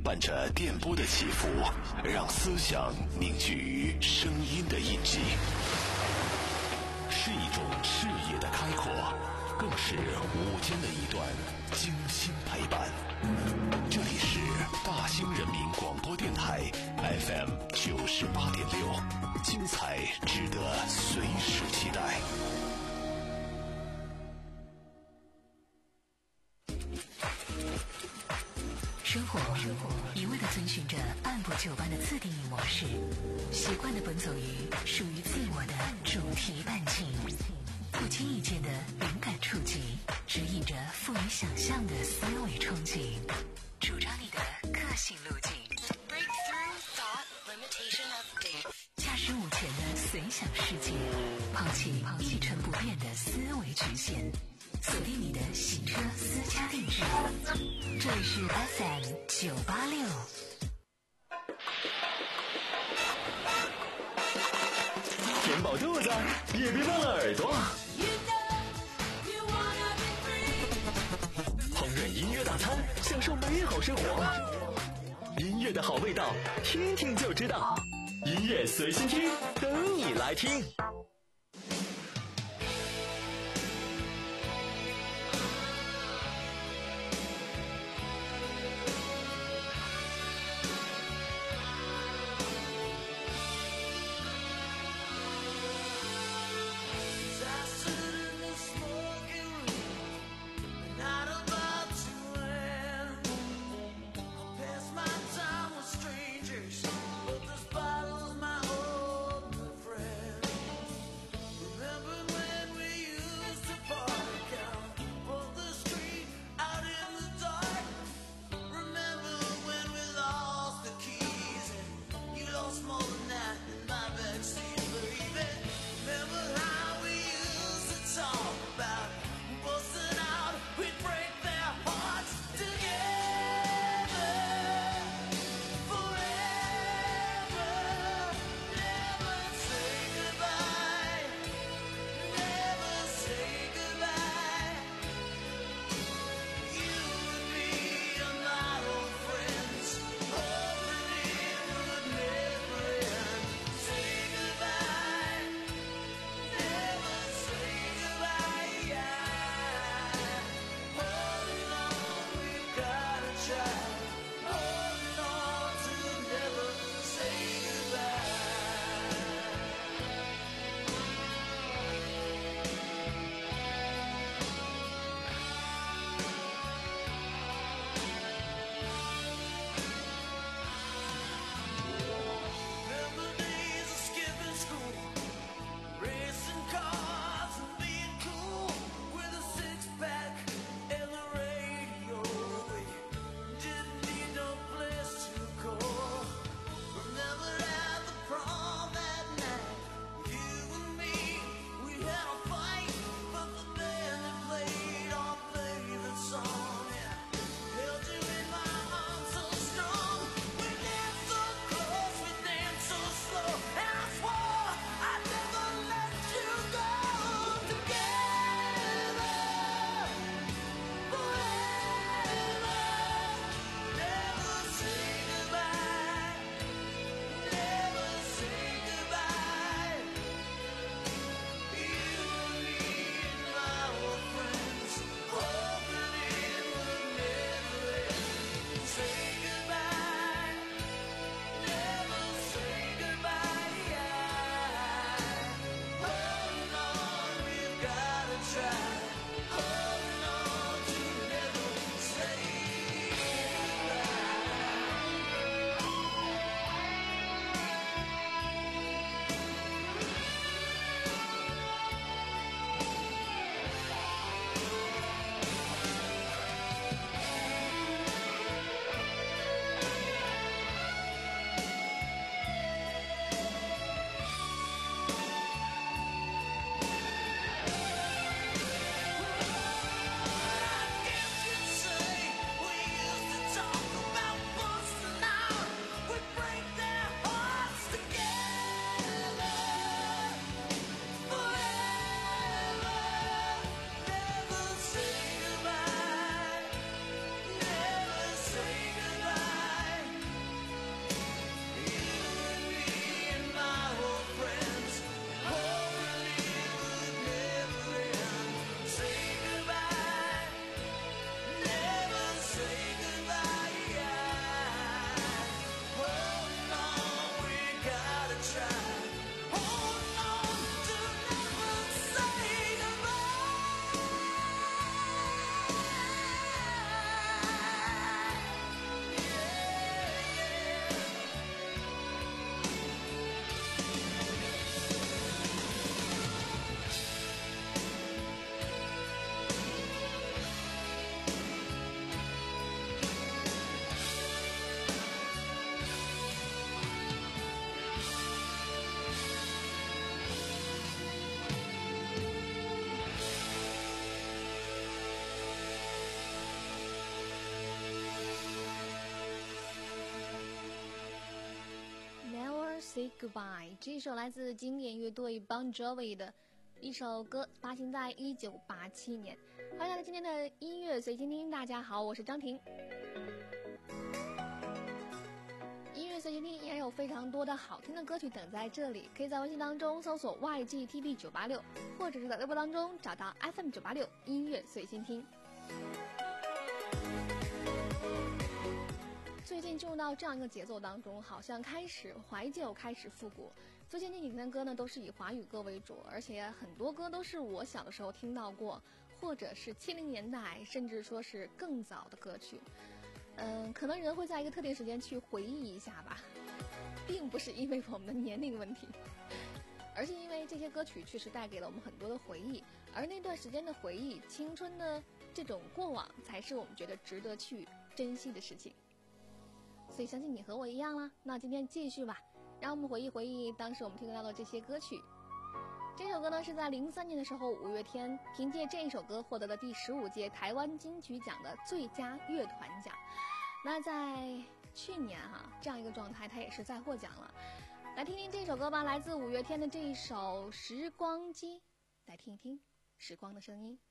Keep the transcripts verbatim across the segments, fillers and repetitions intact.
伴着电波的起伏，让思想凝聚于声音的印记，是一种视野的开阔，更是午间的一段精心陪伴。这里是大兴人民广播电台 F M 九十八点六，精彩值得随时期待。 生活一味地遵循着按部就班的自定义模式，习惯地奔走于属于自我的主题半径，不经意间的灵感触及，指引着富于想象的思维憧憬，主张你的个性路径。驾驶午前的随想世界，抛弃一成不变的思维局限，锁定你的行车私家定制。这里是 F M 九八六。 填饱肚子，也别忘了耳朵。烹饪音乐大餐，享受美好生活。音乐的好味道，听听就知道。音乐随心听，等你来听。 Say Goodbye， 这首来自经典乐队 Bon Jovi 的一首歌，发行在一九八七年。欢迎来到今天的音乐随心听，大家好，我是张婷。音乐随心听依然有非常多的好听的歌曲等在这里，可以在微信当中搜索 Y G T V 九八六， 或者是在微博当中找到 F M 九八六音乐随心听。最近进入到这样一个节奏当中，好像开始怀旧，开始复古。最近这几天的歌呢，都是以华语歌为主，而且很多歌都是我小的时候听到过，或者是七零年代，甚至说是更早的歌曲。嗯，可能人会在一个特定时间去回忆一下吧，并不是因为我们的年龄问题，而是因为这些歌曲确实带给了我们很多的回忆，而那段时间的回忆，青春的这种过往，才是我们觉得值得去珍惜的事情。所以相信你和我一样啦。那今天继续吧，让我们回忆回忆当时我们听到的这些歌曲。这首歌呢是在零三年的时候，五月天凭借这一首歌获得了第十五届台湾金曲奖的最佳乐团奖。那在去年哈这样一个状态，他也是再获奖了。来听听这首歌吧，来自五月天的这一首《时光机》，来听一听时光的声音。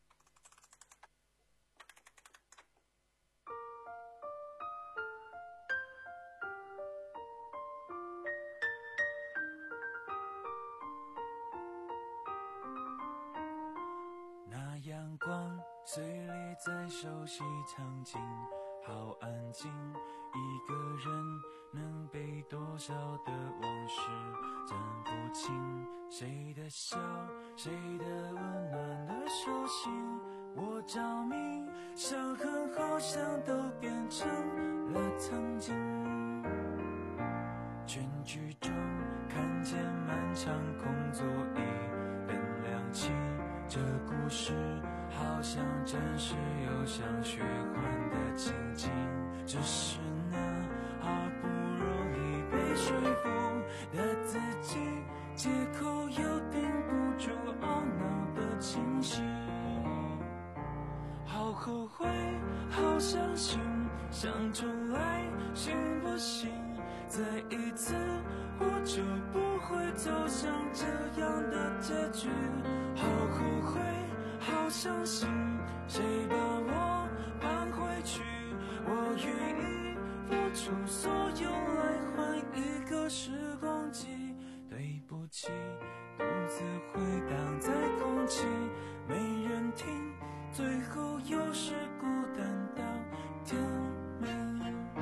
阳光碎裂在熟悉场景，好安静，一个人能被多少的往事讲不清，谁的笑，谁的温暖的手心，我着迷，伤痕好像都变成了曾经，全剧中看见漫长空座椅灯亮起，这故事好像真实又像虚幻的情景，只是那好不容易被说服的自己，借口又顶不住懊恼的清醒，好后悔，好伤心，想重来行不行？再一次我就不会走向这样的结局，好后悔，好伤心，谁把我搬回去？我愿意付出所有来换一个时光机。对不起，独自回荡在空气，没人听，最后又是孤单到天明。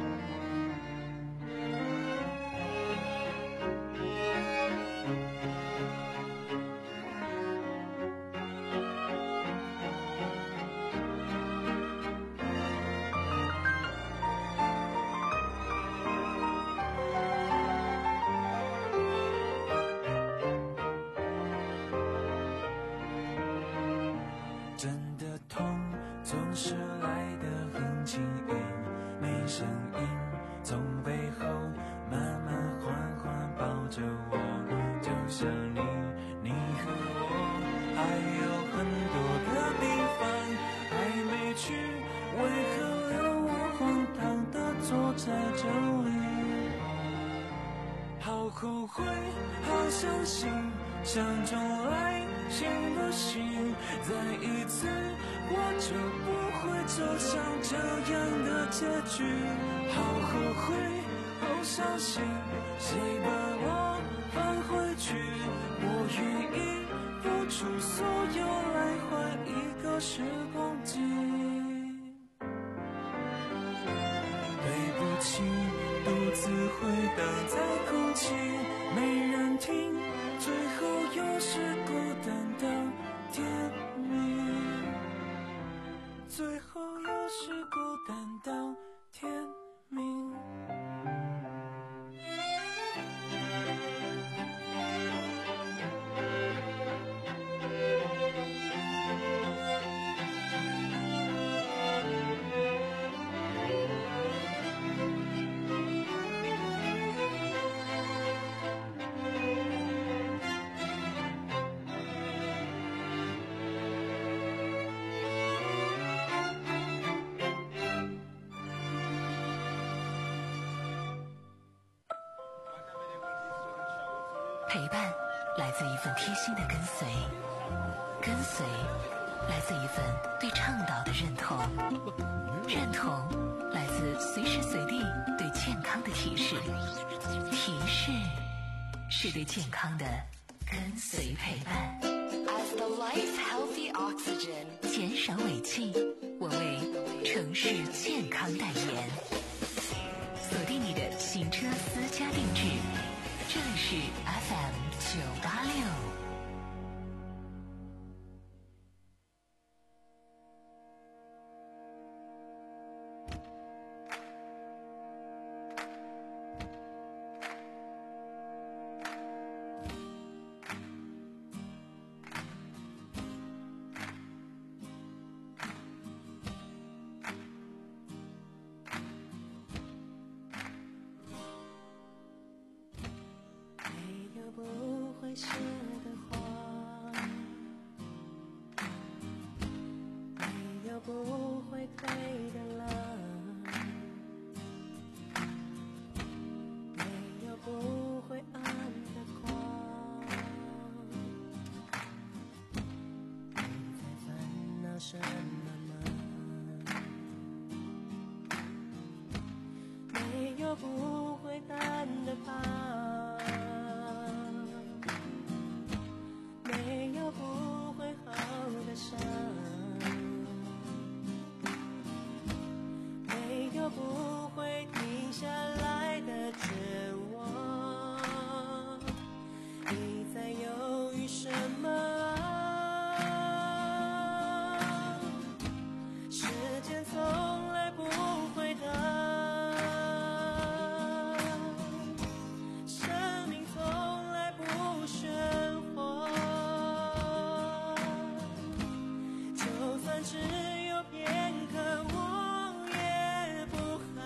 后悔，好伤心，想重来行不行？再一次我就不会走向这样的结局，好后悔，好伤心，谁把我放回去？我愿意付出所有来换一个时光机。对不起，独自回荡在空气，没人听，最后又是孤单到天明，最后又是孤单到天明。 陪伴来自一份贴心的跟随，跟随来自一份对倡导的认同，认同来自随时随地对健康的提示，提示是对健康的跟随陪伴。 As the life healthy oxygen， 减少尾气，我为城市健康代言。锁定你的行车私家定制，这里是 F M 九八六。 写的话，没有不会退的浪，没有不会暗的光。你在烦恼什么吗？没有不会淡的疤。不会好的伤，没有不会停下来的绝望。你在犹豫什么啊？时间从来不会等，生命从来不喧哗。只有片刻，我也不害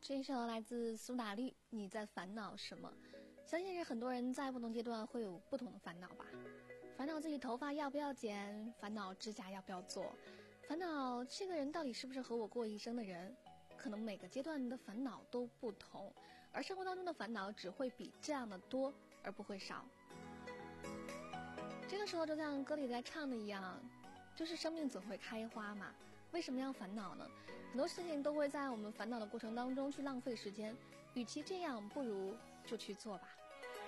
这一首来自苏打绿，你在烦恼什么？相信是很多人在不同阶段会有不同的烦恼吧。烦恼自己头发要不要剪，烦恼指甲要不要做，烦恼这个人到底是不是和我过一生的人。可能每个阶段的烦恼都不同，而生活当中的烦恼只会比这样的多，而不会少。这个时候就像歌里在唱的一样，就是生命总会开花嘛，为什么要烦恼呢？很多事情都会在我们烦恼的过程当中去浪费时间，与其这样，不如就去做吧。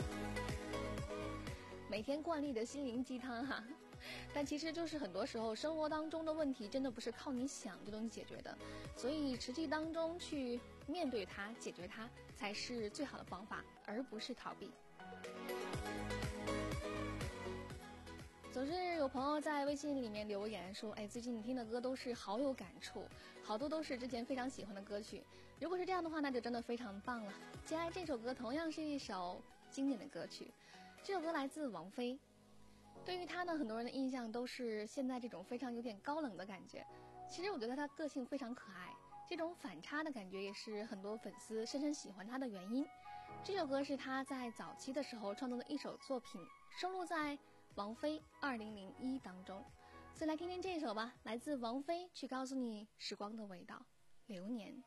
每天惯例的心灵鸡汤哈，但其实就是很多时候生活当中的问题真的不是靠你想就能解决的，所以实际当中去面对它，解决它才是最好的方法，而不是逃避。总是有朋友在微信里面留言说，哎，最近你听的歌都是好有感触，好多都是之前非常喜欢的歌曲。如果是这样的话，那就真的非常棒了。接下来这首歌同样是一首经典的歌曲，这首歌来自王菲。对于她呢，很多人的印象都是现在这种非常有点高冷的感觉。其实我觉得她个性非常可爱，这种反差的感觉也是很多粉丝深深喜欢她的原因。这首歌是她在早期的时候创作的一首作品，收录在王菲二零零一当中，所以来听听这首吧，来自王菲，去告诉你时光的味道，流年。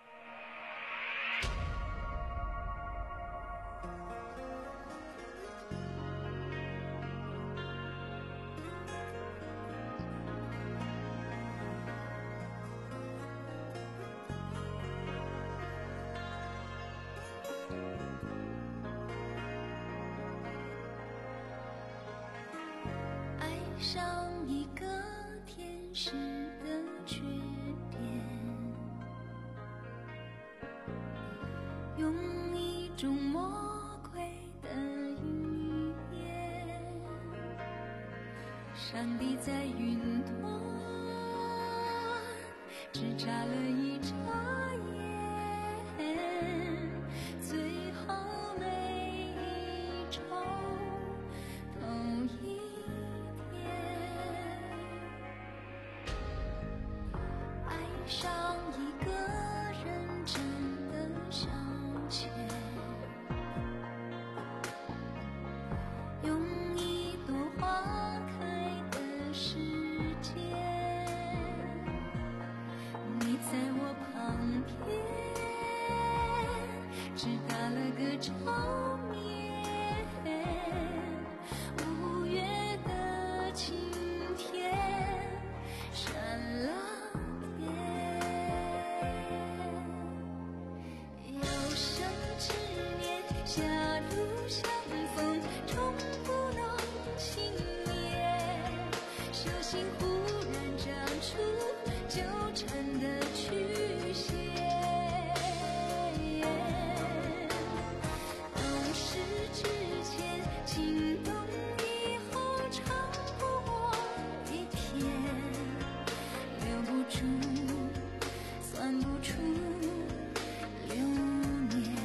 上一个天使的缺点，用一种魔鬼的语言，上帝在云端只眨了一眨眼，最后每一周头一上一个人真的消遣，用一朵花开的时间，你在我旁边只打了个照面，五月的晴天闪了狭路相逢，终不能幸免。手心忽然长出纠缠的曲线。懂事之前，心动以后，长不过一天，留不住，算不出流年。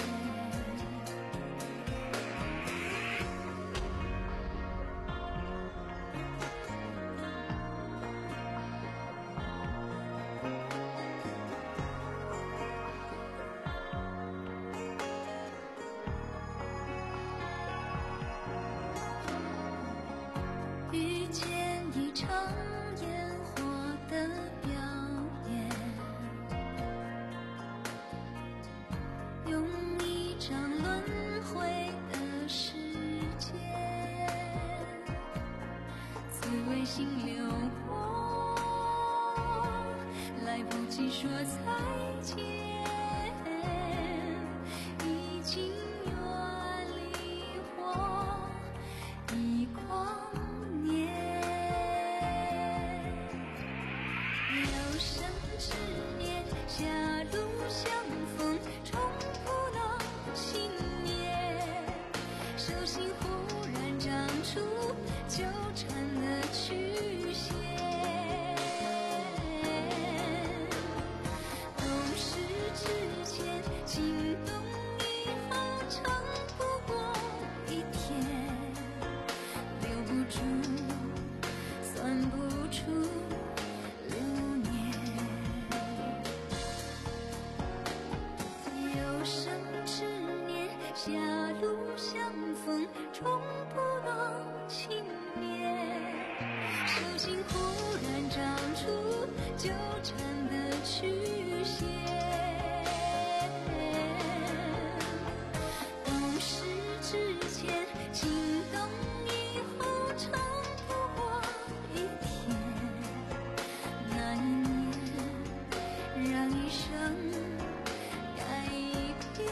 遇见一场烟火的表演，用一张轮回的时间，滋味心流过，来不及说再见，已经远离我一光执念，狭路相逢，终不能幸免。手心忽然长出纠缠的曲线。懂事之前，心动以后，长不过一天，留不住，算不出流年。 纠缠的曲线。懂事之前，心动以后，长不过一天。那一年，让一生改变。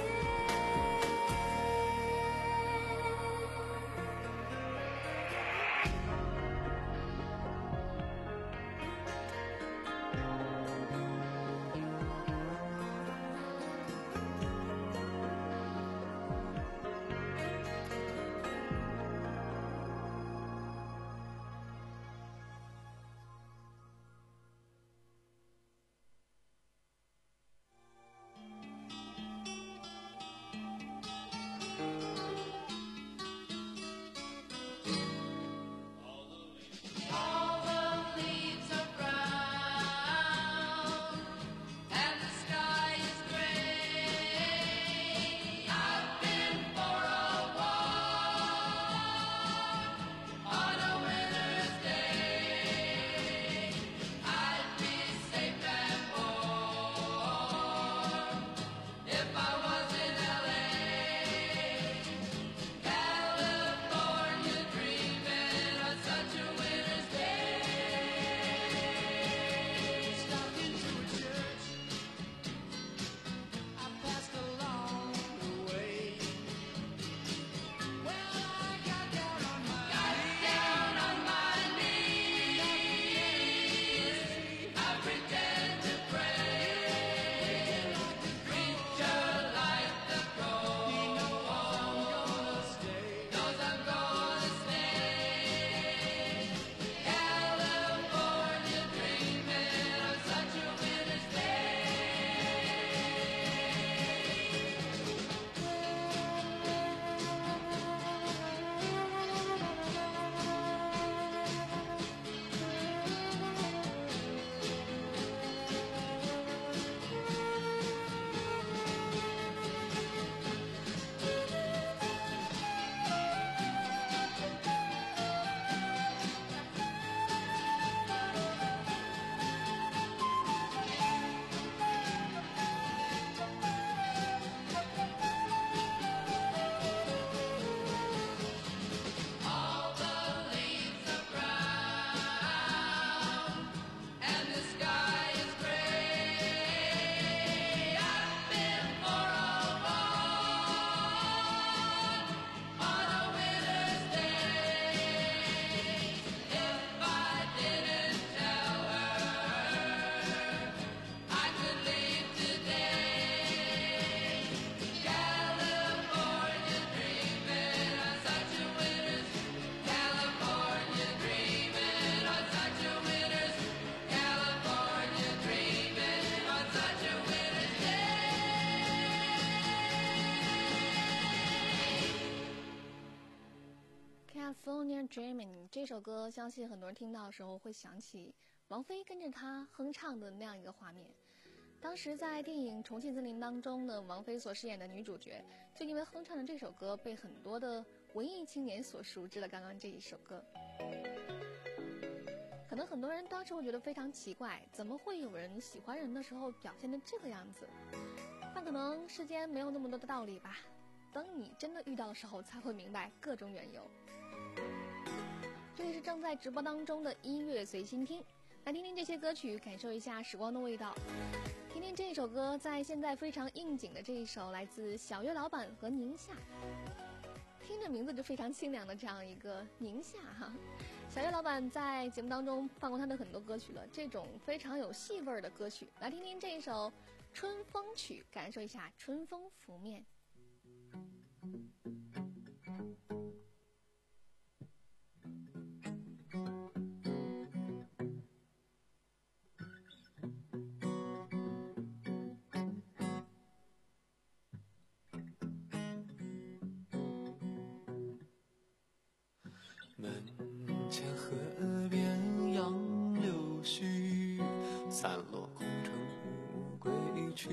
California Dreaming 这首歌，相信很多人听到的时候会想起王菲跟着他哼唱的那样一个画面。当时在电影《重庆森林》当中呢，王菲所饰演的女主角就因为哼唱的这首歌被很多的文艺青年所熟知了。刚刚这一首歌，可能很多人当时会觉得非常奇怪，怎么会有人喜欢人的时候表现得这个样子？但可能世间没有那么多的道理吧，等你真的遇到的时候才会明白各种缘由。这里是正在直播当中的音乐随心听，来听听这些歌曲，感受一下时光的味道。听听这一首歌，在现在非常应景的这一首，来自小岳老板和宁夏，听着名字就非常清凉的这样一个宁夏哈。小岳老板在节目当中放过他的很多歌曲了，这种非常有戏味儿的歌曲，来听听这一首《春风曲》，感受一下春风拂面。 门前河边杨柳絮，散落空城无归去。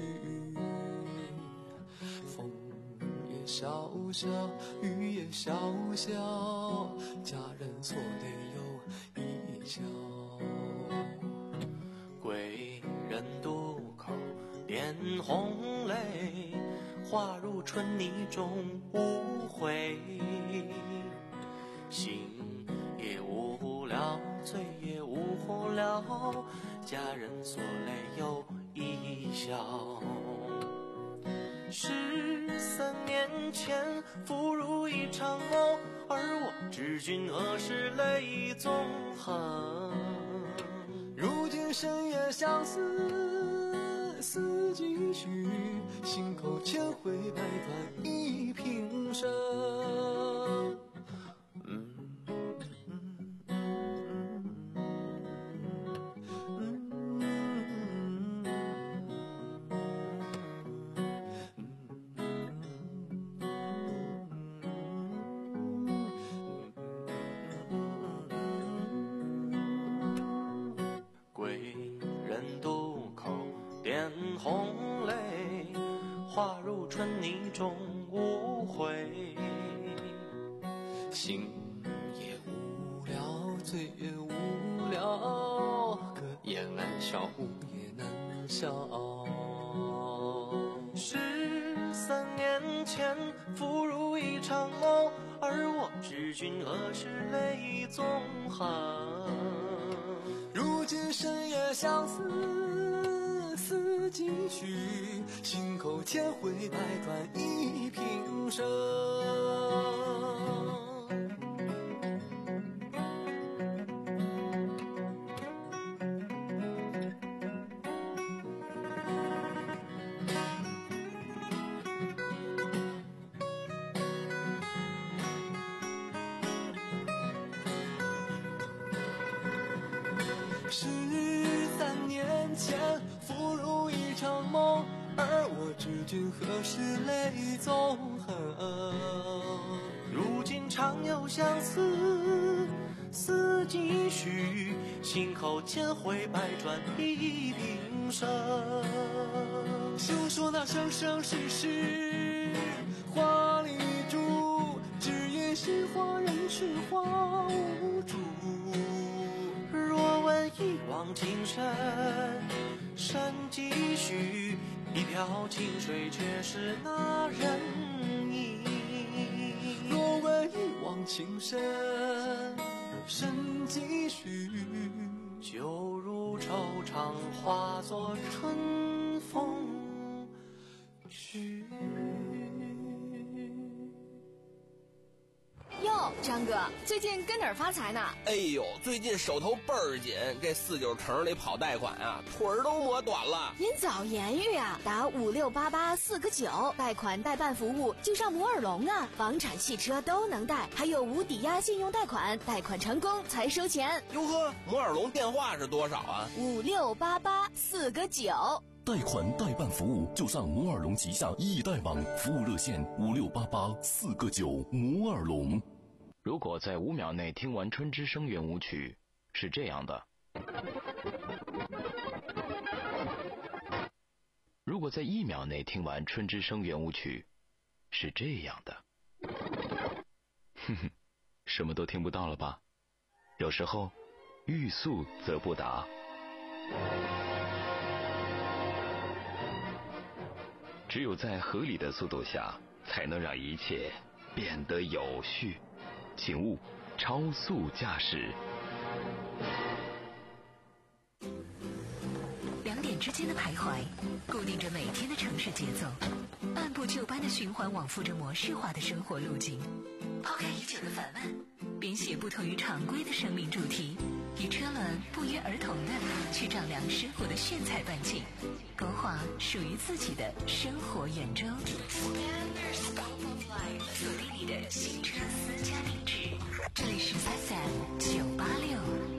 风也萧萧，雨也萧萧，佳人锁泪又一宵。归点红泪，化入春泥中无悔。心也无聊，醉也无聊，佳人锁泪又一笑。十三年前赴如一场梦，而我知君何时泪纵横。 如今深夜相思思几许，心口千回百转一平生。 红泪化入春泥中无悔， 心也无聊，醉也无聊，歌也难笑，舞也难笑。 十三年前赴如一场梦，而我知君何时泪纵横。 如今深夜相思思几许，心口千回百转一平生。十三年前赴如一场梦，而我知君何时泪纵横。 如今常有相思思几许，心口千回百转一平生。 休说那生生世世花里珠，只因是花人痴花无主。 若问一往情深深几许，一瓢清水却是那人意。 若问一往情深深几许， 就如惆怅化作春风去。 哟，张哥，最近跟哪儿发财呢？ 哎呦，最近手头倍儿紧，这四九城里跑贷款啊，腿儿都磨短了。 您早言语啊，打五六八八四个九，贷款代办服务就上摩尔龙啊，房产、汽车都能贷，还有无抵押信用贷款，贷款成功才收钱。 哟呵，摩尔龙电话是多少啊？ 五六八八四个九。 贷款代办服务就上摩尔龙旗下易贷网，服务热线五六八八四个九。摩尔龙。 如果在五秒内听完春之声圆舞曲，是这样的；如果在一秒内听完春之声圆舞曲，是这样的。哼哼，什么都听不到了吧？有时候，欲速则不达。只有在合理的速度下，才能让一切变得有序。请勿超速驾驶。 两点之间的徘徊，固定着每天的城市节奏，按部就班的循环往复着模式化的生活路径。抛开已久的烦闷，编写不同于常规的生命主题，与车轮不约而同的去丈量生活的炫彩半径，勾画属于自己的生活圆周。锁定你的新车私家定制，这里是 F M 九八六。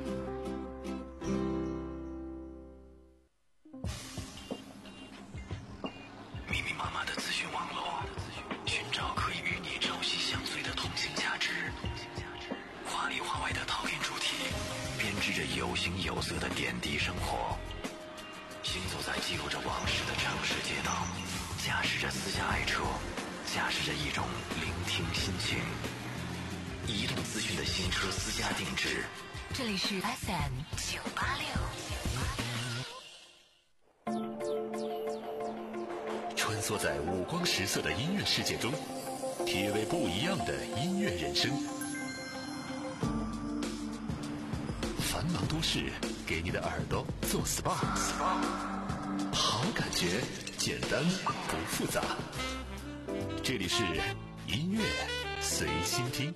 密密麻麻的资讯网络，寻找可以与你朝夕相随的通信价值。华里华外的陶冶主题，编织着有形有色的点滴生活。行走在记录着往事的城市街道，驾驶着私家爱车，驾驶着一种聆听心情。移动资讯的新车私家定制， 这里是 F M 九八六。 梭在五光十色的音乐世界中，体味不一样的音乐人生。繁忙都市给你的耳朵做 S P A， 好感觉简单不复杂。这里是音乐随心听。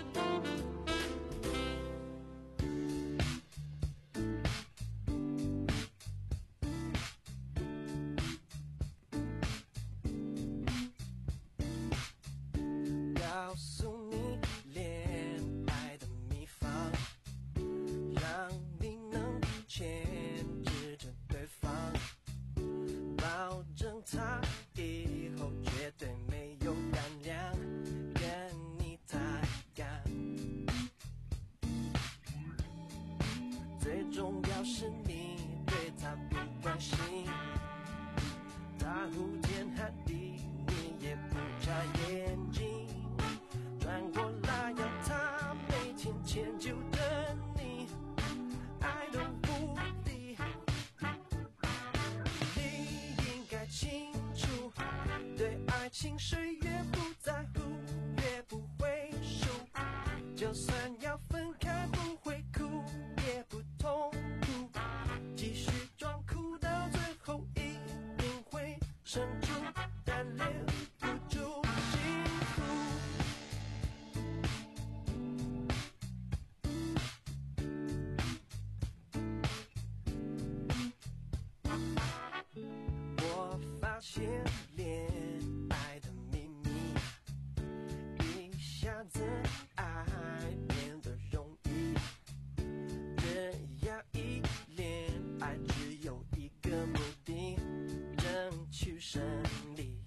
情谁越不在乎，越不会输。就算要分开，不会哭，也不痛苦。继续装哭到最后，一定会生出，但留不住幸福。我发现恋爱的秘密，一下子爱变得容易。这样一恋爱只有一个目的，争取胜利。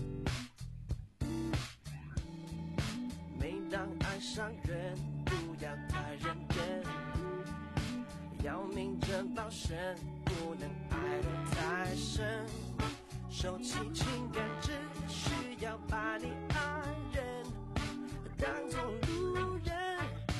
每当爱上人，不要太认真，要明哲保身，不能爱得太深。收起情感，只需要把你爱人当作路人。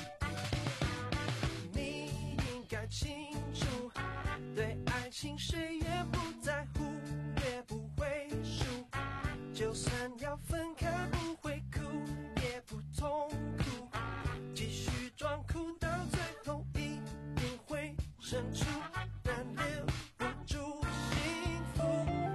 你应该清楚，对爱情谁越不在乎，越不会输。就算要分开，不会哭，也不痛苦。继续装哭到最后，一定会生出，但留不住幸福。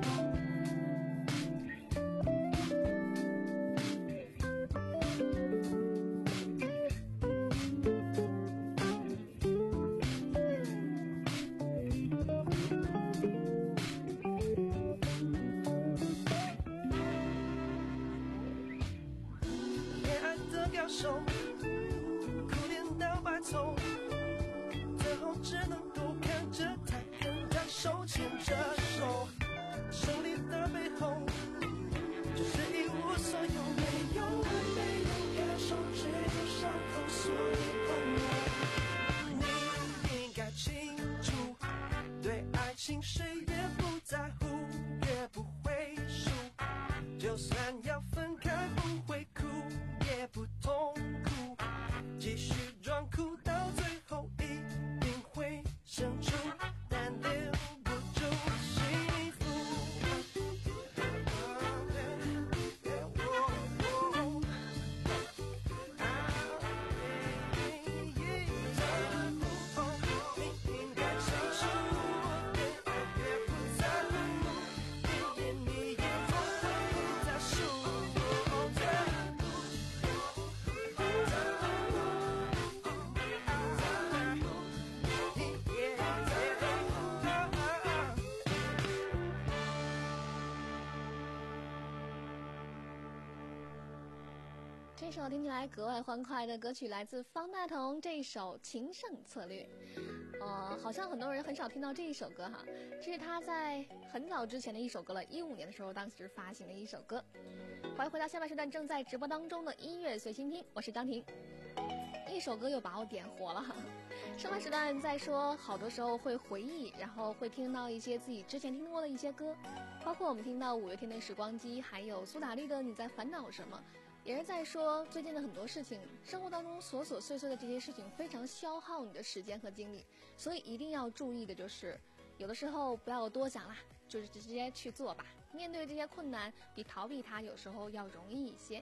恋爱的高手，苦练到白头，最后只能够看着他跟他手牵着手，胜利的背后就是一无所有。没有爱，没有感受，只有伤口，所以朋友，你应该清楚，对爱情谁越不在乎，越不会输。就算要分开，不会哭，也不痛苦。继续装哭到最后，一定会生出，但留不住幸福。你应该清楚，对爱越不在乎，你也你也不会再输。 这首听起来格外欢快的歌曲来自方大同，这一首《情圣策略》。呃，好像很多人很少听到这一首歌哈，这是他在很早之前的一首歌了，一五年的时候当时发行的一首歌。欢迎回到下半时段正在直播当中的音乐随心听，我是张婷。一首歌又把我点火了。上半时段在说，好多时候会回忆，然后会听到一些自己之前听过的一些歌，包括我们听到五月天的《时光机》，还有苏打绿的《你在烦恼什么》。也是在说最近的很多事情，生活当中琐琐碎碎的这些事情非常消耗你的时间和精力，所以一定要注意的就是，有的时候不要多想啦，就是直接去做吧。 面对这些困难，比逃避它有时候要容易一些。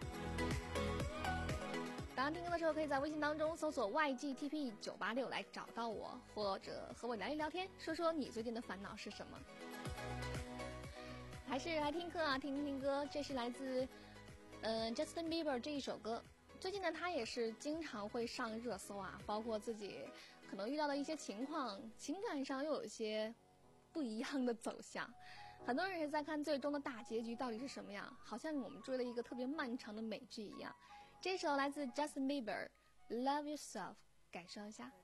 当然听歌的时候，可以在微信当中搜索 Y G T P 九八六来找到我，或者和我聊一聊天，说说你最近的烦恼是什么。还是来听歌啊，听听歌，这是来自嗯、呃、Justin Bieber 这一首歌。最近呢，他也是经常会上热搜啊，包括自己可能遇到的一些情况，情感上又有一些不一样的走向。很多人也在看最终的大结局到底是什么样，好像我们追了一个特别漫长的美剧一样。这首来自 Justin Bieber Love Yourself， 感受一下。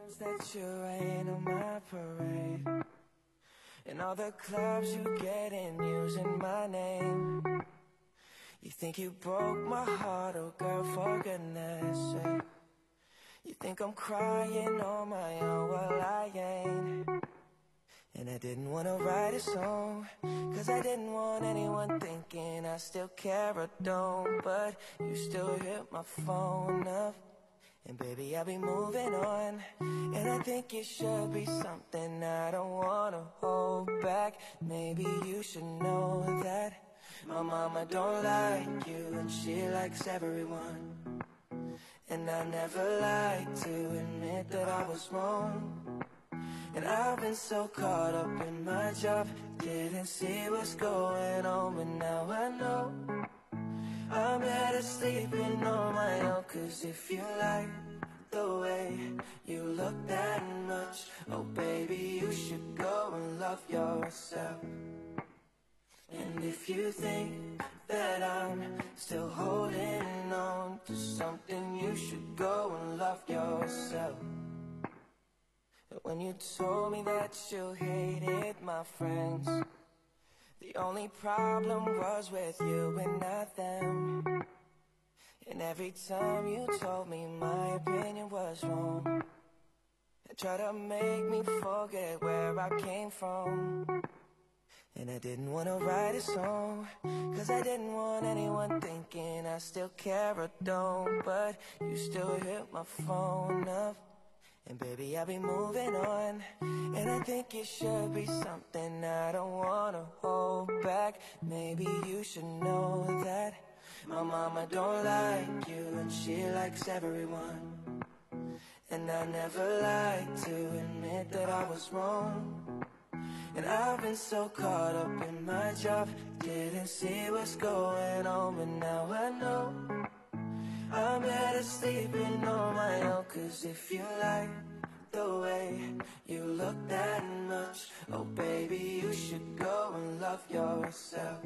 And all the clubs you get in using my name. You think you broke my heart, oh girl, for goodness sake. You think I'm crying on my own, well I ain't. And I didn't wanna write a song, cause I didn't want anyone thinking I still care or don't. But you still hit my phone up, and baby I'll be moving on. And I think it should be something I don't wanna hold back. Maybe you should know that my mama don't like you, and she likes everyone. And I never like to admit that I was wrong. And I've been so caught up in my job, didn't see what's going on, but now I know I'm better sleeping on my own. Cause if you like the way you look that much, oh baby, you should go and love yourself. And if you think that I'm still holding on to something, you should go and love yourself. When you told me that you hated my friends, the only problem was with you and not them. And every time you told me my opinion was wrong, and tried to make me forget where I came from. And I didn't want to write a song, cause I didn't want anyone thinking I still care or don't. But you still hit my phone up, and baby I'll be moving on. And I think it should be something I don't want to hold back. Maybe you should know that my mama don't like you, and she likes everyone. And I never like to admit that I was wrong. And I've been so caught up in my job, didn't see what's going on, but now I know I'm better sleeping on my own. Cause if you like the way you look that much, oh baby, you should go and love yourself.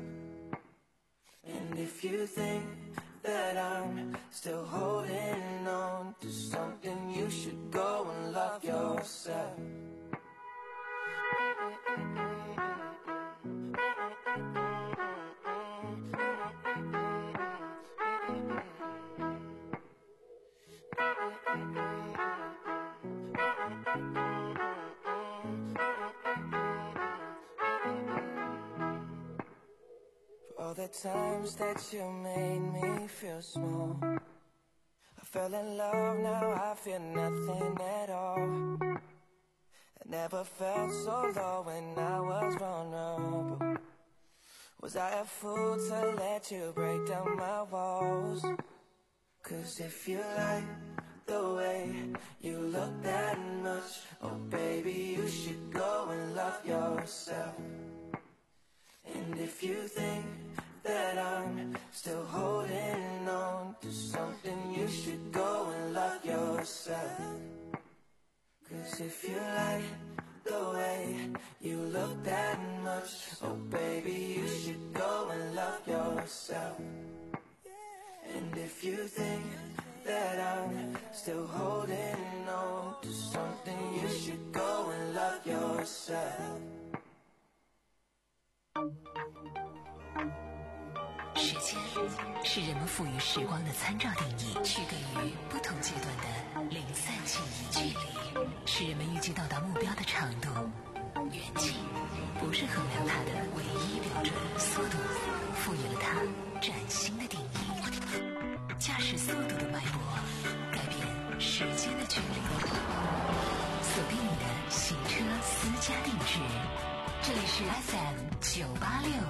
And if you think that I'm still holding on to something, you should go and love yourself. For all the times that you made me feel small, I fell in love, now I feel nothing at all. I never felt so low when I was vulnerable. Was I a fool to let you break down my walls? Cause if you like the way you look that much, oh baby, you should go and love yourself. And if you think that I'm still holding on to something, you should go and love yourself. Cause if you like the way you look that much, oh baby, you should go and love yourself. And if you think that I'm still holding on to something, you should go and love yourself. 时间是人们赋予时光的参照定义，区隔于不同阶段的零散记忆。距离是人们预计到达目标的长度，远近不是衡量它的唯一标准。速度赋予了它崭新的定义，驾驶速度的脉搏改变时间的距离。锁定你的行车私家定制，这里是 F M 九八六。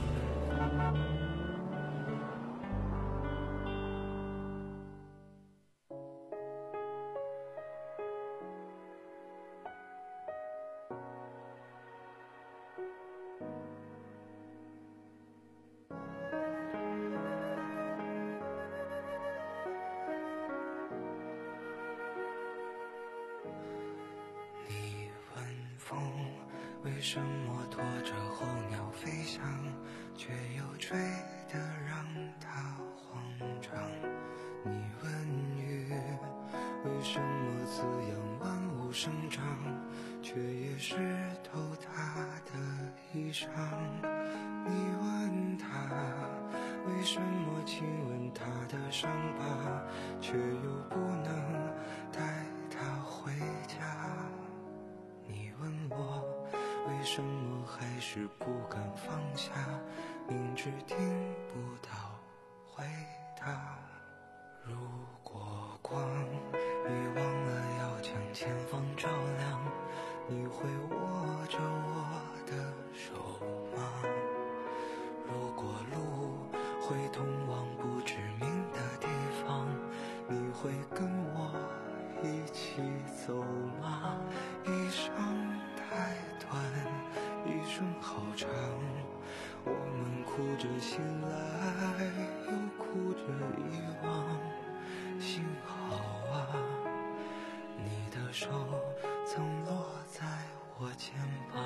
为什么拖着候鸟飞翔，却又追得让它慌张？你问雨，为什么滋养万物生长，却也湿透它的衣裳？你问他，为什么亲吻他的伤疤，却又不能带他回家？你问我，为什么还是不敢放下，明知听不到回答？如果光遗忘了要将前方照亮，你会握着我的手吗？如果路会通往不知名的地方，你会跟我一起走吗？一生太短，一生好长，我们哭着醒来，又哭着遗忘。幸好啊，你的手曾落在我肩膀，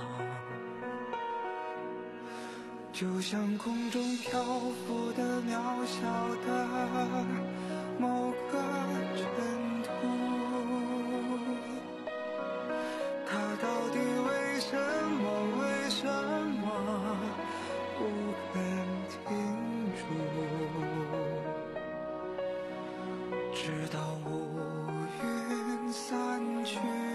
就像空中漂浮的渺小的某个尘土，它到底为什么为什么不肯停住？直到乌云散去，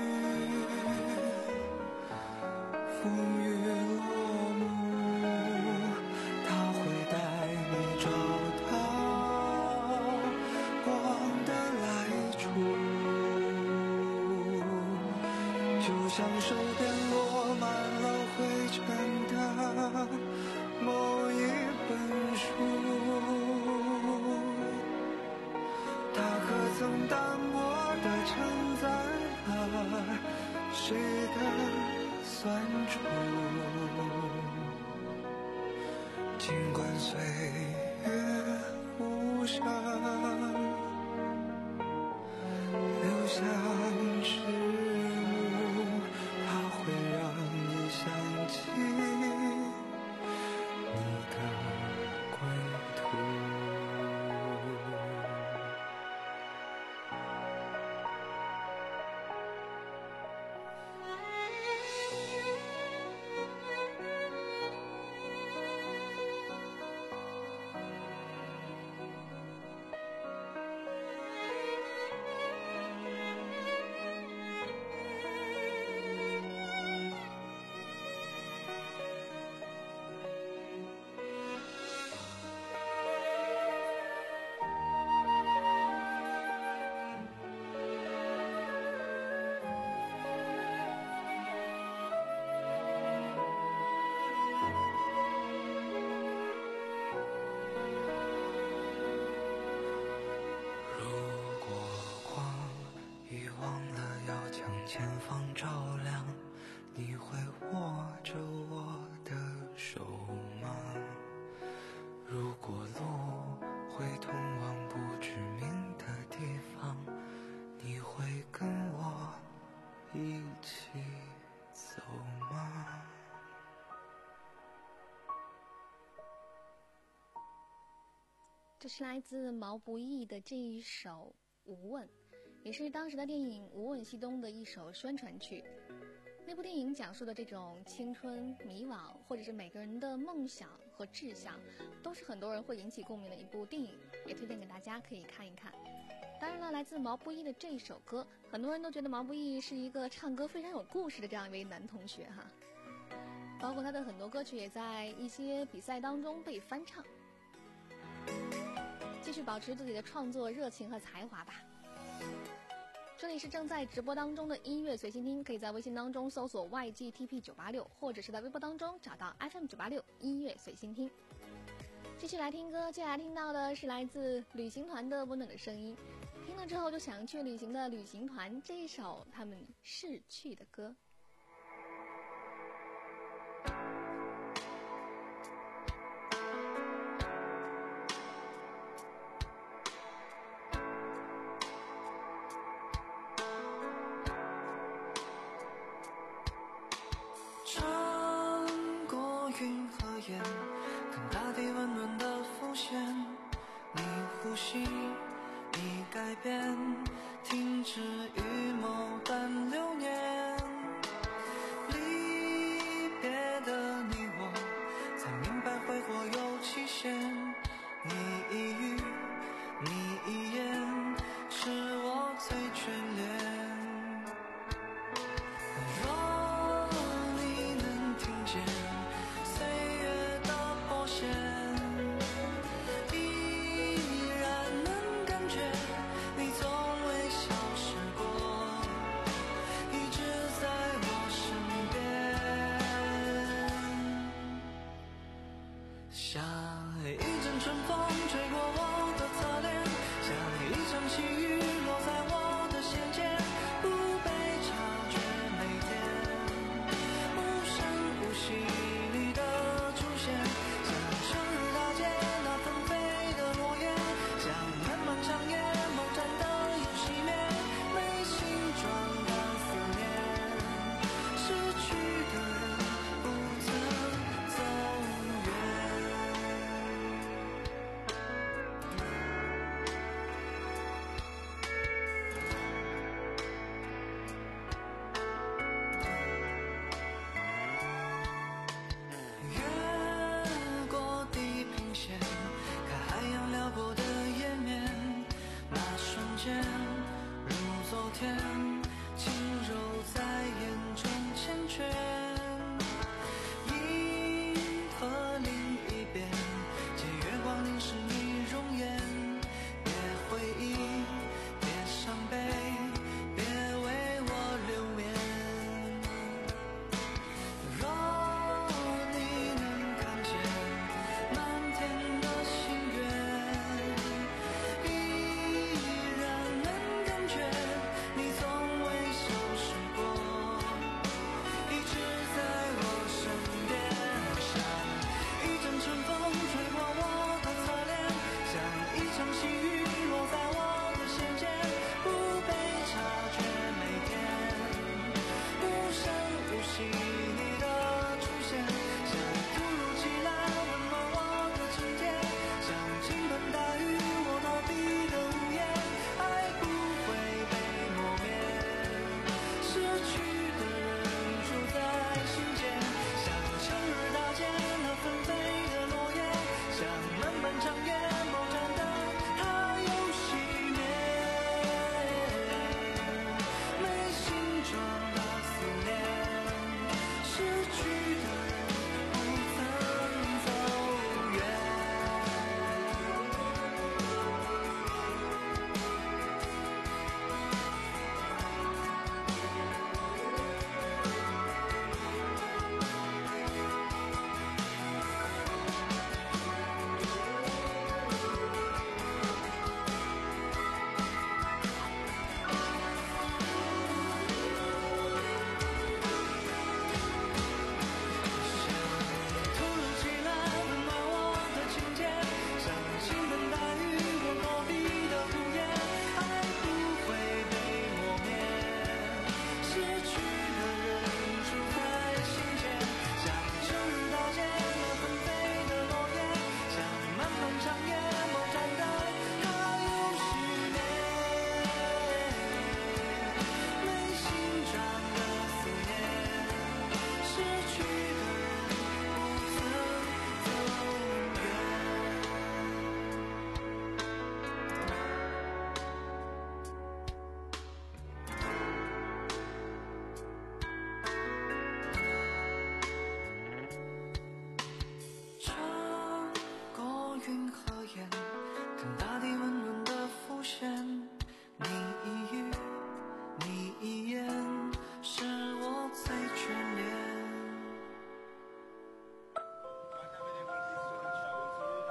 风雨落幕，它会带你找到光的来处，就像手边落满了灰尘的某一本书，它可曾淡薄地承载了谁的酸楚？尽管岁月无声，留下迟暮，它会让你想起你的归途。前方照亮，你会握着我的手吗？如果路会通往不知名的地方，你会跟我一起走吗？ 这是来自毛不易的这一首《无问》，也是当时的电影《无问西东》的一首宣传曲。那部电影讲述的这种青春迷惘，或者是每个人的梦想和志向，都是很多人会引起共鸣的一部电影，也推荐给大家可以看一看。当然了，来自毛不易的这一首歌，很多人都觉得毛不易是一个唱歌非常有故事的这样一位男同学哈，包括他的很多歌曲也在一些比赛当中被翻唱。继续保持自己的创作热情和才华吧。 这里是正在直播当中的音乐随心听，可以在微信当中搜索 Y G T P 九八六，或者是在微博当中找到 F M 九八六音乐随心听。继续来听歌，接下来听到的是来自旅行团的温暖的声音，听了之后就想去旅行的旅行团这一首他们逝去的歌。 停止于某段流年，离别的你我才明白挥霍有期限，你一语你一言是我最眷恋，若你能听见岁月的拨弦，依然能感觉你从未消失过，一直在我身边，像一阵春风吹过我的侧脸，像一场细雨落在我的弦间，不被察觉，每天无声无息你的出现，像生日大街那纷飞的落叶，像漫漫长夜某盏灯又熄灭，内心装满思念，逝去的人不曾走远。越过地平线，看海洋辽阔的页面，那瞬间如昨天，轻柔在眼中缱绻，银河另一边，借月光凝视你容颜，别回忆，别伤悲，别为我留恋，若你能看见满天的星月，依然能感觉你从未消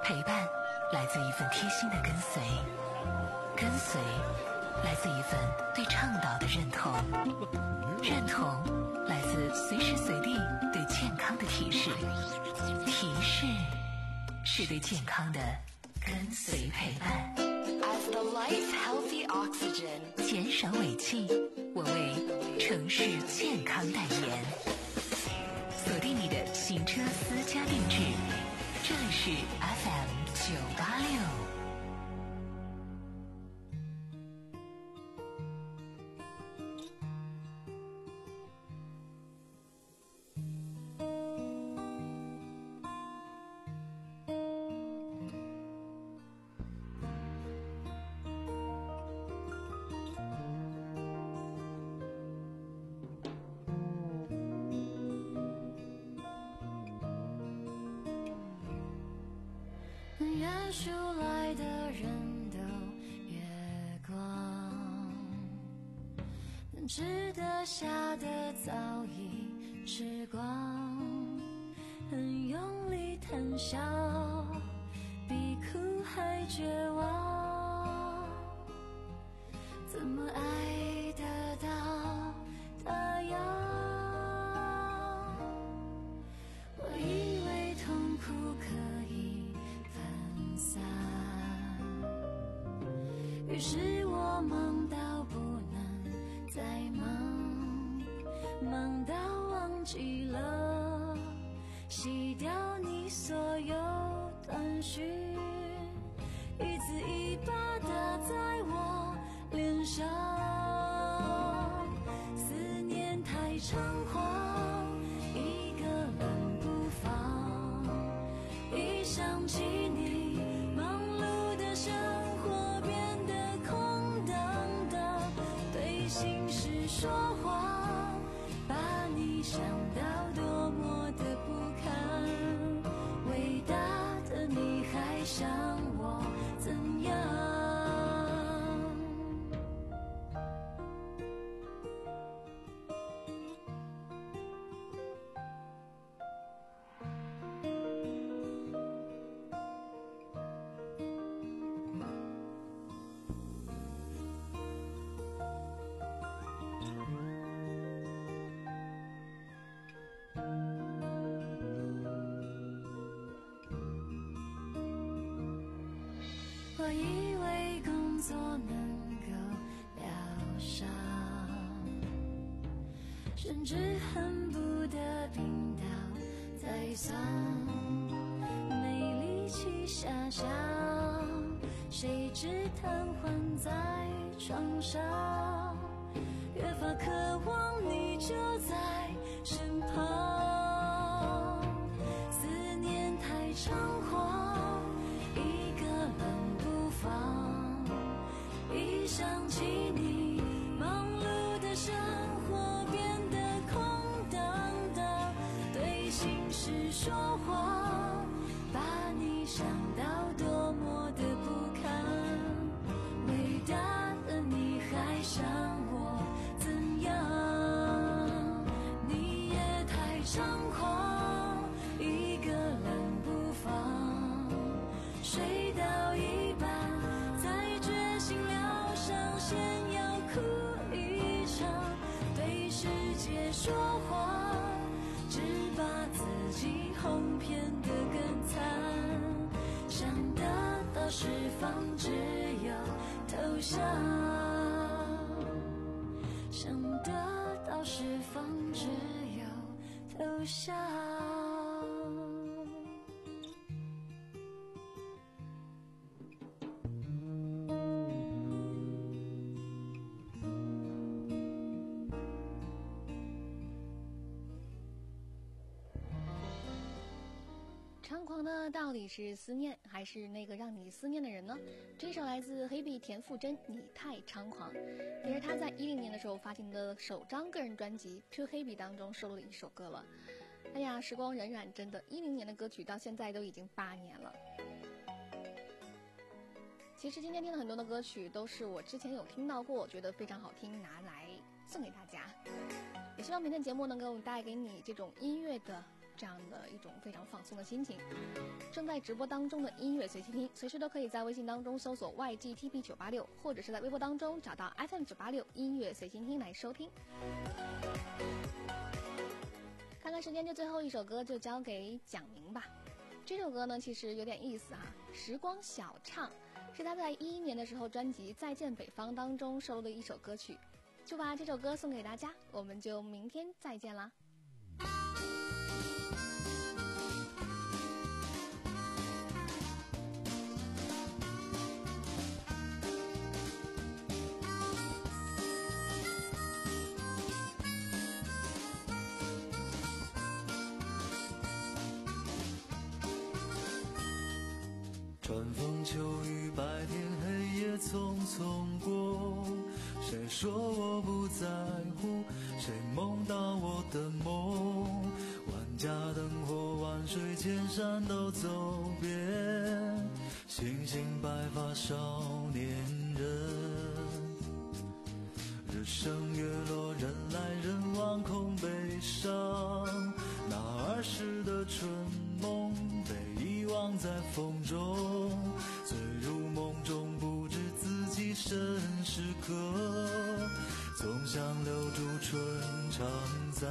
陪伴来自一份贴心的跟随，跟随来自一份对倡导的认同，认同来自随时随地对健康的提示，提示是对健康的跟随陪伴。 As the life healthy oxygen， 减少尾气，我为城市健康代言。锁定你的行车私家定制，这里是 F M 九八六。 约出来的人都月光，能吃得下的早已吃光，很用力谈笑，比哭还绝望，怎么爱得到他要？我以为痛苦可以分散，于是我忙到不能再忙，忙到忘记了洗掉你所有短讯，一字一巴打在我脸上，思念太猖狂，一个人不放，一想起你忙碌的生活变得空荡荡，对心事说谎，把你想到多么的不堪，伟大的你还想我怎样？我以为工作能够疗伤，甚至恨不得病倒再丧，没力气遐想，谁知瘫痪在床上，越发渴望你就在身旁，思念太猖狂，一个人不放，一想起你忙碌的生活变得空荡荡，对心事说谎，把你想到多么的不堪，伟大的你还想我怎样？你也太猖狂，一个人不放，睡到一半才决心疗伤，先要哭一场，对世界说谎，只把自己哄骗得更惨，想得到释放只有投降，想得到释放只有投降。 猖狂的到底是思念，还是那个让你思念的人呢？这首来自黑碧田馥甄《你太猖狂》，也是他在一零年的时候发行的首张个人专辑《Pure Happy》当中收录的一首歌了。哎呀，时光荏苒，真的，一零年的歌曲到现在都已经八年了。其实今天听了很多的歌曲，都是我之前有听到过，我觉得非常好听，拿来送给大家。也希望明天节目能够带给你这种音乐的这样的一种非常放松的心情。正在直播当中的音乐随心听，随时都可以在微信当中搜索 Y G T P 九八六，或者是在微博当中找到 F M 九八六音乐随心听来收听。看看时间，就最后一首歌就交给蒋明吧。这首歌呢其实有点意思哈、啊，时光小唱是他在一一年的时候专辑《再见北方》当中收录的一首歌曲，就把这首歌送给大家，我们就明天再见啦。 春风秋雨，白天黑夜匆匆过，谁说我不在乎，谁梦到我的梦，万家灯火，万水千山都走遍，星星白发少年人，日升月落，人来人往空悲伤，那儿时的春梦被遗忘在风中，醉入梦中不知自己身是客，总想留住春常在，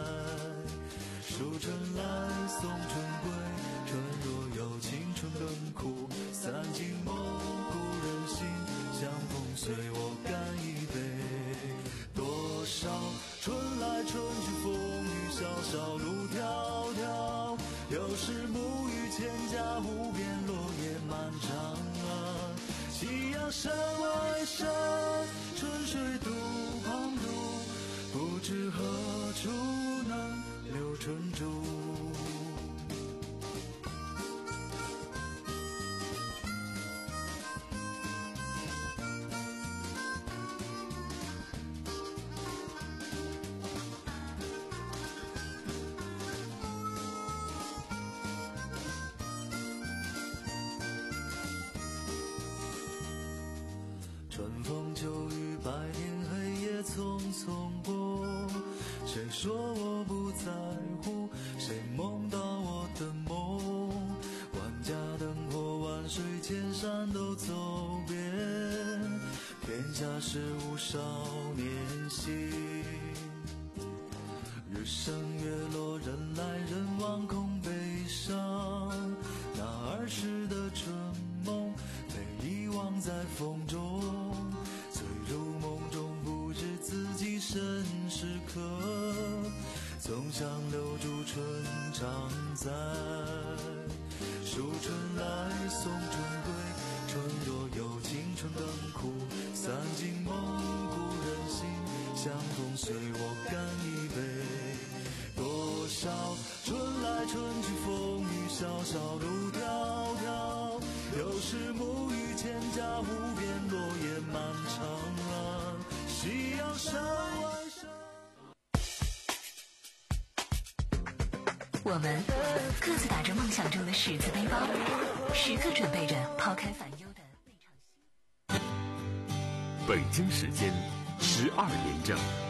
数春来送春归，春若有情春更苦，散尽梦故人心，相逢随我干一杯，多少春来春去风雨潇潇路迢迢，有时沐浴千家无边落叶漫长啊，夕阳山外山，春水渡旁渡，不知何处能留春珠。春风秋雨，白天黑夜匆匆过，谁说我不在乎，谁梦到我的梦，万家灯火，万水千山都走遍，天下事物少年心，日升月落，人来人往空悲伤，那儿时的春梦被遗忘在风中，醉入梦中不知自己身是客，总想留住春常在，数春来送春归，春若有情春更苦，散尽梦故人心，相逢随我干一杯，多少春来春去风雨潇潇路迢迢，有时沐浴千家无边落叶漫长啊，夕阳山外山。 我们各自打着梦想中的十字背包，时刻准备着抛开烦忧的那场戏。 北京时间十二点整。